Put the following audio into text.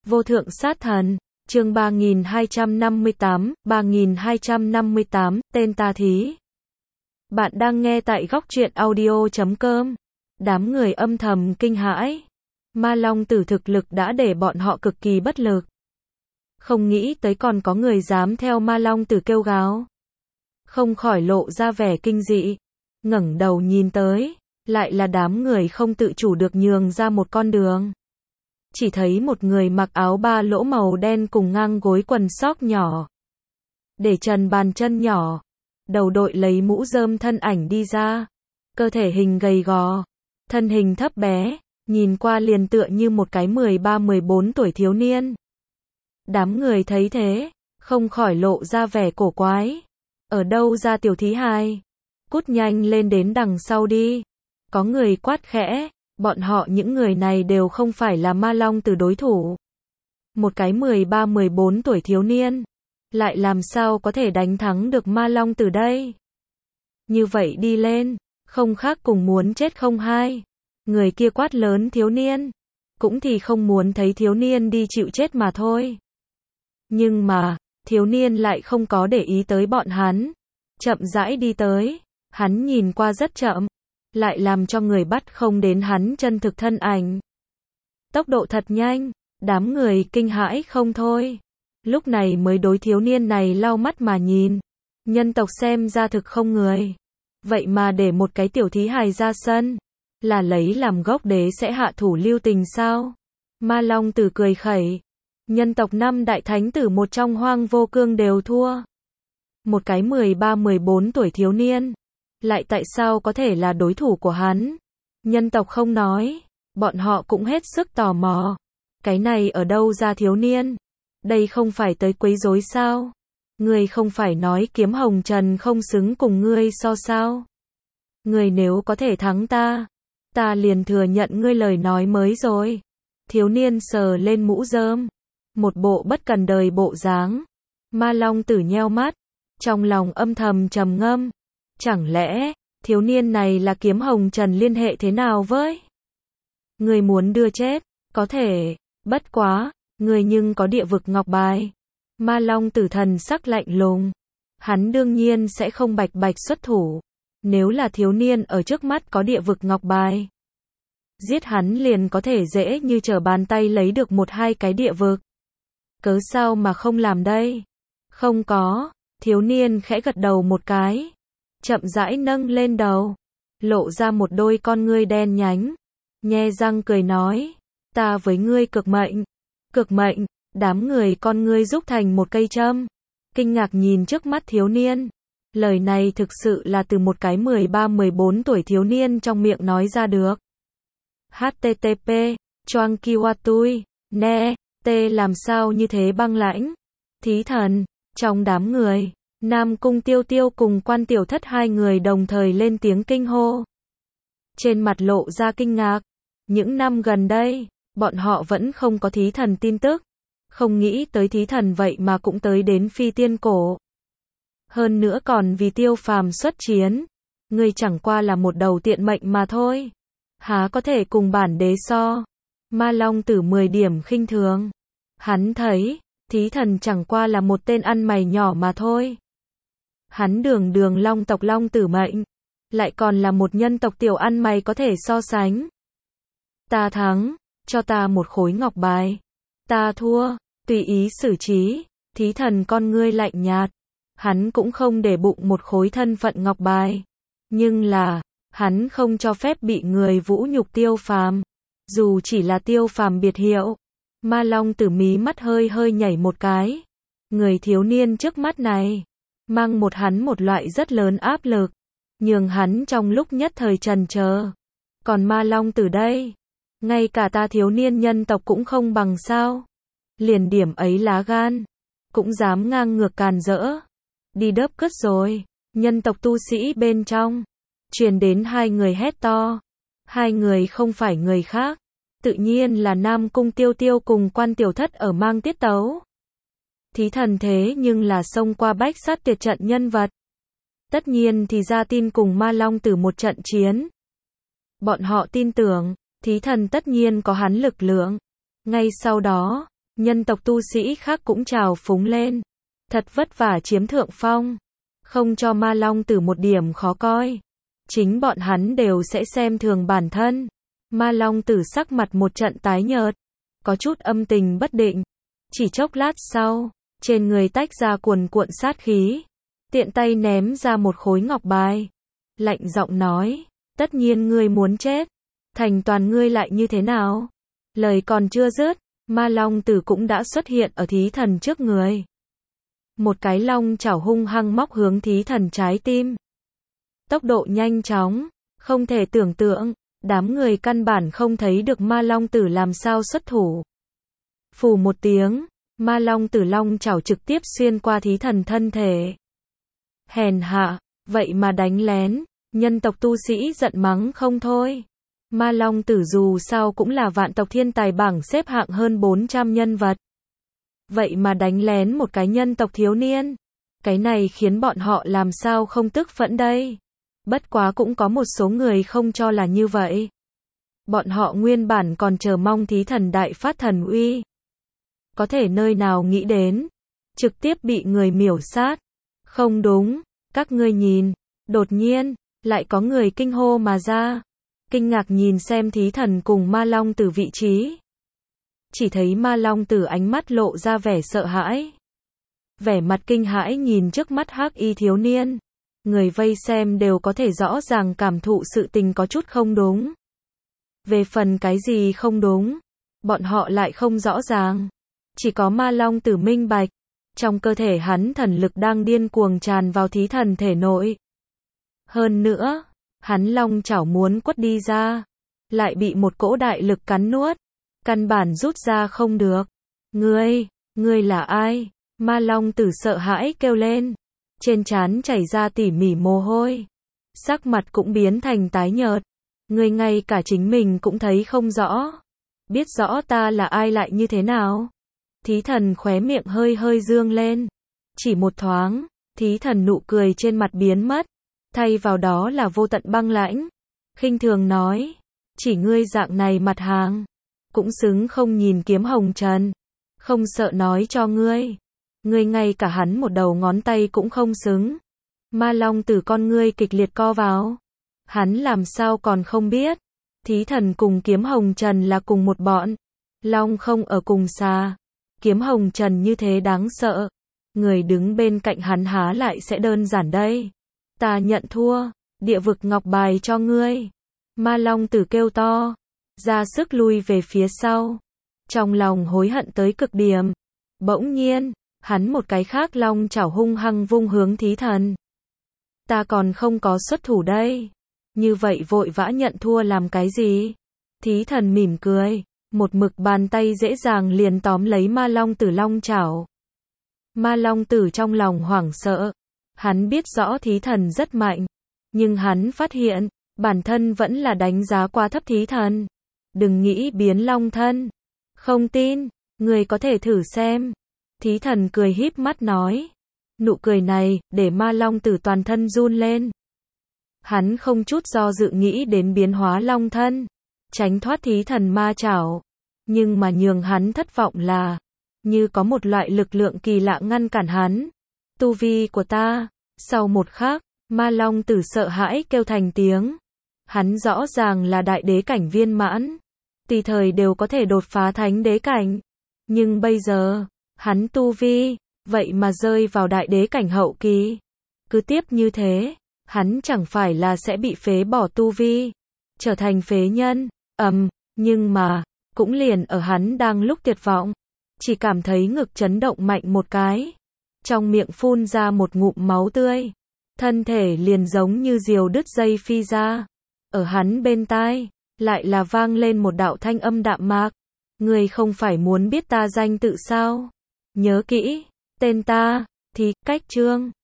Vô thượng sát thần, chương 3258, tên ta thí. Bạn đang nghe tại góc truyện audio.com. Đám người âm thầm kinh hãi. Ma Long Tử thực lực đã để bọn họ cực kỳ bất lực. Không nghĩ tới còn có người dám theo Ma Long Tử kêu gào. Không khỏi lộ ra vẻ kinh dị. Ngẩng đầu nhìn tới, lại là đám người không tự chủ được nhường ra một con đường. Chỉ thấy một người mặc áo ba lỗ màu đen cùng ngang gối quần sóc nhỏ. Để trần bàn chân nhỏ. Đầu đội lấy mũ rơm thân ảnh đi ra. Cơ thể hình gầy gò. Thân hình thấp bé. Nhìn qua liền tựa như một cái 13-14 tuổi thiếu niên. Đám người thấy thế. Không khỏi lộ ra vẻ cổ quái. Ở đâu ra tiểu thí hài? Cút nhanh lên đến đằng sau đi. Có người quát khẽ. Bọn họ những người này đều không phải là Ma Long Tử đối thủ. Một cái 13-14 tuổi thiếu niên. Lại làm sao có thể đánh thắng được Ma Long Tử đây? Như vậy đi lên. Không khác cùng muốn chết không hai. Người kia quát lớn thiếu niên. Cũng thì không muốn thấy thiếu niên đi chịu chết mà thôi. Nhưng mà, thiếu niên lại không có để ý tới bọn hắn. Chậm rãi đi tới. Hắn nhìn qua rất chậm. Lại làm cho người bắt không đến hắn chân thực thân ảnh. Tốc độ thật nhanh, đám người kinh hãi không thôi. Lúc này mới đối thiếu niên này lau mắt mà nhìn. Nhân tộc xem ra thực không người. Vậy mà để một cái tiểu thí hài ra sân. Là lấy làm gốc đế sẽ hạ thủ lưu tình sao? Ma Long Tử cười khẩy. Nhân tộc 5 đại thánh tử một trong Hoang Vô Cương đều thua. Một cái 13-14 tuổi thiếu niên. Lại tại sao có thể là đối thủ của hắn? Nhân tộc không nói. Bọn họ cũng hết sức tò mò. Cái này ở đâu ra thiếu niên? Đây không phải tới quấy rối sao? Ngươi không phải nói Kiếm Hồng Trần không xứng cùng ngươi so sao? Ngươi nếu có thể thắng ta, ta liền thừa nhận ngươi lời nói mới rồi. Thiếu niên sờ lên mũ rơm. Một bộ bất cần đời bộ dáng. Ma Long Tử nheo mắt. Trong lòng âm thầm trầm ngâm. Chẳng lẽ, thiếu niên này là Kiếm Hồng Trần liên hệ thế nào với? Người muốn đưa chết, có thể, bất quá, người nhưng có địa vực ngọc bài. Ma Long Tử thần sắc lạnh lùng. Hắn đương nhiên sẽ không bạch bạch xuất thủ. Nếu là thiếu niên ở trước mắt có địa vực ngọc bài. Giết hắn liền có thể dễ như trở bàn tay lấy được 1-2 cái địa vực. Cớ sao mà không làm đây? Không có, thiếu niên khẽ gật đầu một cái. Chậm rãi nâng lên đầu, lộ ra một đôi con ngươi đen nhánh, nhe răng cười nói, ta với ngươi cực mệnh. Cực mệnh, đám người con ngươi rúc thành một cây châm, kinh ngạc nhìn trước mắt thiếu niên. Lời này thực sự là từ một cái 13-14 tuổi thiếu niên trong miệng nói ra được. HTTP, Choang Kiwatui, ne, t làm sao như thế băng lãnh. Thí thần, trong đám người. Nam Cung Tiêu Tiêu cùng Quan Tiểu Thất hai người đồng thời lên tiếng kinh hô. Trên mặt lộ ra kinh ngạc. Những năm gần đây, bọn họ vẫn không có thí thần tin tức. Không nghĩ tới thí thần vậy mà cũng tới đến Phi Tiên Cổ. Hơn nữa còn vì Tiêu Phàm xuất chiến. Ngươi chẳng qua là một đầu tiện mệnh mà thôi. Há có thể cùng bản đế so. Ma Long Tử 10 điểm khinh thường. Hắn thấy, thí thần chẳng qua là một tên ăn mày nhỏ mà thôi. Hắn đường Long tộc Long Tử mệnh. Lại còn là một nhân tộc tiểu ăn mày có thể so sánh. Ta thắng, cho ta một khối ngọc bài. Ta thua, tùy ý xử trí. Thí thần con ngươi lạnh nhạt. Hắn cũng không để bụng một khối thân phận ngọc bài. Nhưng là, hắn không cho phép bị người vũ nhục Tiêu Phàm. Dù chỉ là Tiêu Phàm biệt hiệu. Ma Long Tử mí mắt hơi nhảy một cái. Người thiếu niên trước mắt này mang hắn một loại rất lớn áp lực, nhường hắn trong lúc nhất thời trần chờ. Còn Ma Long Tử đây, ngay cả ta thiếu niên nhân tộc cũng không bằng sao? Liền điểm ấy lá gan, cũng dám ngang ngược càn rỡ. Đi đớp cứt rồi. Nhân tộc tu sĩ bên trong truyền đến hai người hét to. Hai người không phải người khác, tự nhiên là Nam Cung Tiêu Tiêu cùng Quan Tiểu Thất ở mang tiết tấu. Thí thần thế nhưng là xông qua bách sát tuyệt trận nhân vật. Tất nhiên thì ra tin cùng Ma Long Tử một trận chiến. Bọn họ tin tưởng, thí thần tất nhiên có hắn lực lượng. Ngay sau đó, Nhân tộc tu sĩ khác cũng trào phúng lên. Thật vất vả chiếm thượng phong. Không cho Ma Long Tử một điểm khó coi. Chính bọn hắn đều sẽ xem thường bản thân. Ma Long Tử sắc mặt một trận tái nhợt. Có chút âm tình bất định. Chỉ chốc lát sau, trên người tách ra cuồn cuộn sát khí. Tiện tay ném ra một khối ngọc bài. Lạnh giọng nói, tất nhiên ngươi muốn chết. Thành toàn ngươi lại như thế nào? Lời còn chưa dứt, Ma Long Tử cũng đã xuất hiện ở thí thần trước người. Một cái long chảo hung hăng móc hướng thí thần trái tim. Tốc độ nhanh chóng, không thể tưởng tượng, đám người căn bản không thấy được Ma Long Tử làm sao xuất thủ. Phù một tiếng, Ma Long Tử long chảo trực tiếp xuyên qua thí thần thân thể. Hèn hạ, vậy mà đánh lén, nhân tộc tu sĩ giận mắng không thôi. Ma Long Tử dù sao cũng là vạn tộc thiên tài bảng xếp hạng hơn 400 nhân vật. Vậy mà đánh lén một cái nhân tộc thiếu niên. Cái này khiến bọn họ làm sao không tức phẫn đây. Bất quá cũng có một số người không cho là như vậy. Bọn họ nguyên bản còn chờ mong thí thần đại phát thần uy. Có thể nơi nào nghĩ đến. Trực tiếp bị người miểu sát. Không đúng, các ngươi nhìn. Đột nhiên, lại có người kinh hô mà ra. Kinh ngạc nhìn xem thí thần cùng Ma Long Tử vị trí. Chỉ thấy Ma Long Tử ánh mắt lộ ra vẻ sợ hãi. Vẻ mặt kinh hãi nhìn trước mắt hắc y thiếu niên. Người vây xem đều có thể rõ ràng cảm thụ sự tình có chút không đúng. Về phần cái gì không đúng, bọn họ lại không rõ ràng. Chỉ có Ma Long Tử minh bạch. Trong cơ thể hắn thần lực đang điên cuồng tràn vào thí thần thể nội. Hơn nữa, hắn long chảo muốn quất đi ra, lại bị một cỗ đại lực cắn nuốt. Căn bản rút ra không được. Ngươi là ai? Ma Long Tử sợ hãi kêu lên. Trên trán chảy ra tỉ mỉ mồ hôi. Sắc mặt cũng biến thành tái nhợt. Ngươi ngay cả chính mình cũng thấy không rõ. Biết rõ ta là ai lại như thế nào? Thí thần khóe miệng hơi hơi dương lên. Chỉ một thoáng, thí thần nụ cười trên mặt biến mất. Thay vào đó là vô tận băng lãnh. Khinh thường nói. Chỉ ngươi dạng này mặt hàng. Cũng xứng không nhìn Kiếm Hồng Trần. Không sợ nói cho ngươi. Ngươi ngay cả hắn một đầu ngón tay cũng không xứng. Ma Long Tử con ngươi kịch liệt co vào. Hắn làm sao còn không biết. Thí thần cùng Kiếm Hồng Trần là cùng một bọn. Long không ở cùng xà. Kiếm Hồng Trần như thế đáng sợ. Người đứng bên cạnh hắn há lại sẽ đơn giản đây. Ta nhận thua. Địa vực ngọc bài cho ngươi. Ma Long Tử kêu to. Ra sức lui về phía sau. Trong lòng hối hận tới cực điểm. Bỗng nhiên, hắn một cái khác long chảo hung hăng vung hướng thí thần. Ta còn không có xuất thủ đây. Như vậy vội vã nhận thua làm cái gì? Thí thần mỉm cười. Một mực bàn tay dễ dàng liền tóm lấy Ma Long Tử long chảo. Ma Long Tử trong lòng hoảng sợ. Hắn biết rõ thí thần rất mạnh. Nhưng hắn phát hiện, bản thân vẫn là đánh giá quá thấp thí thần. Đừng nghĩ biến long thân. Không tin, người có thể thử xem. Thí thần cười híp mắt nói. Nụ cười này, để Ma Long Tử toàn thân run lên. Hắn không chút do dự nghĩ đến biến hóa long thân. Tránh thoát thí thần ma chảo. Nhưng mà nhường hắn thất vọng là, như có một loại lực lượng kỳ lạ ngăn cản hắn. Tu vi của ta. Sau một khắc, Ma Long Tử sợ hãi kêu thành tiếng. Hắn rõ ràng là đại đế cảnh viên mãn. Tùy thời đều có thể đột phá thánh đế cảnh. Nhưng bây giờ, hắn tu vi, vậy mà rơi vào đại đế cảnh hậu kỳ. Cứ tiếp như thế, hắn chẳng phải là sẽ bị phế bỏ tu vi, trở thành phế nhân. Nhưng mà, cũng liền ở hắn đang lúc tuyệt vọng, chỉ cảm thấy ngực chấn động mạnh một cái. Trong miệng phun ra một ngụm máu tươi. Thân thể liền giống như diều đứt dây phi ra. Ở hắn bên tai, lại là vang lên một đạo thanh âm đạm mạc. Ngươi không phải muốn biết ta danh tự sao? Nhớ kỹ, tên ta, thì, cách chương.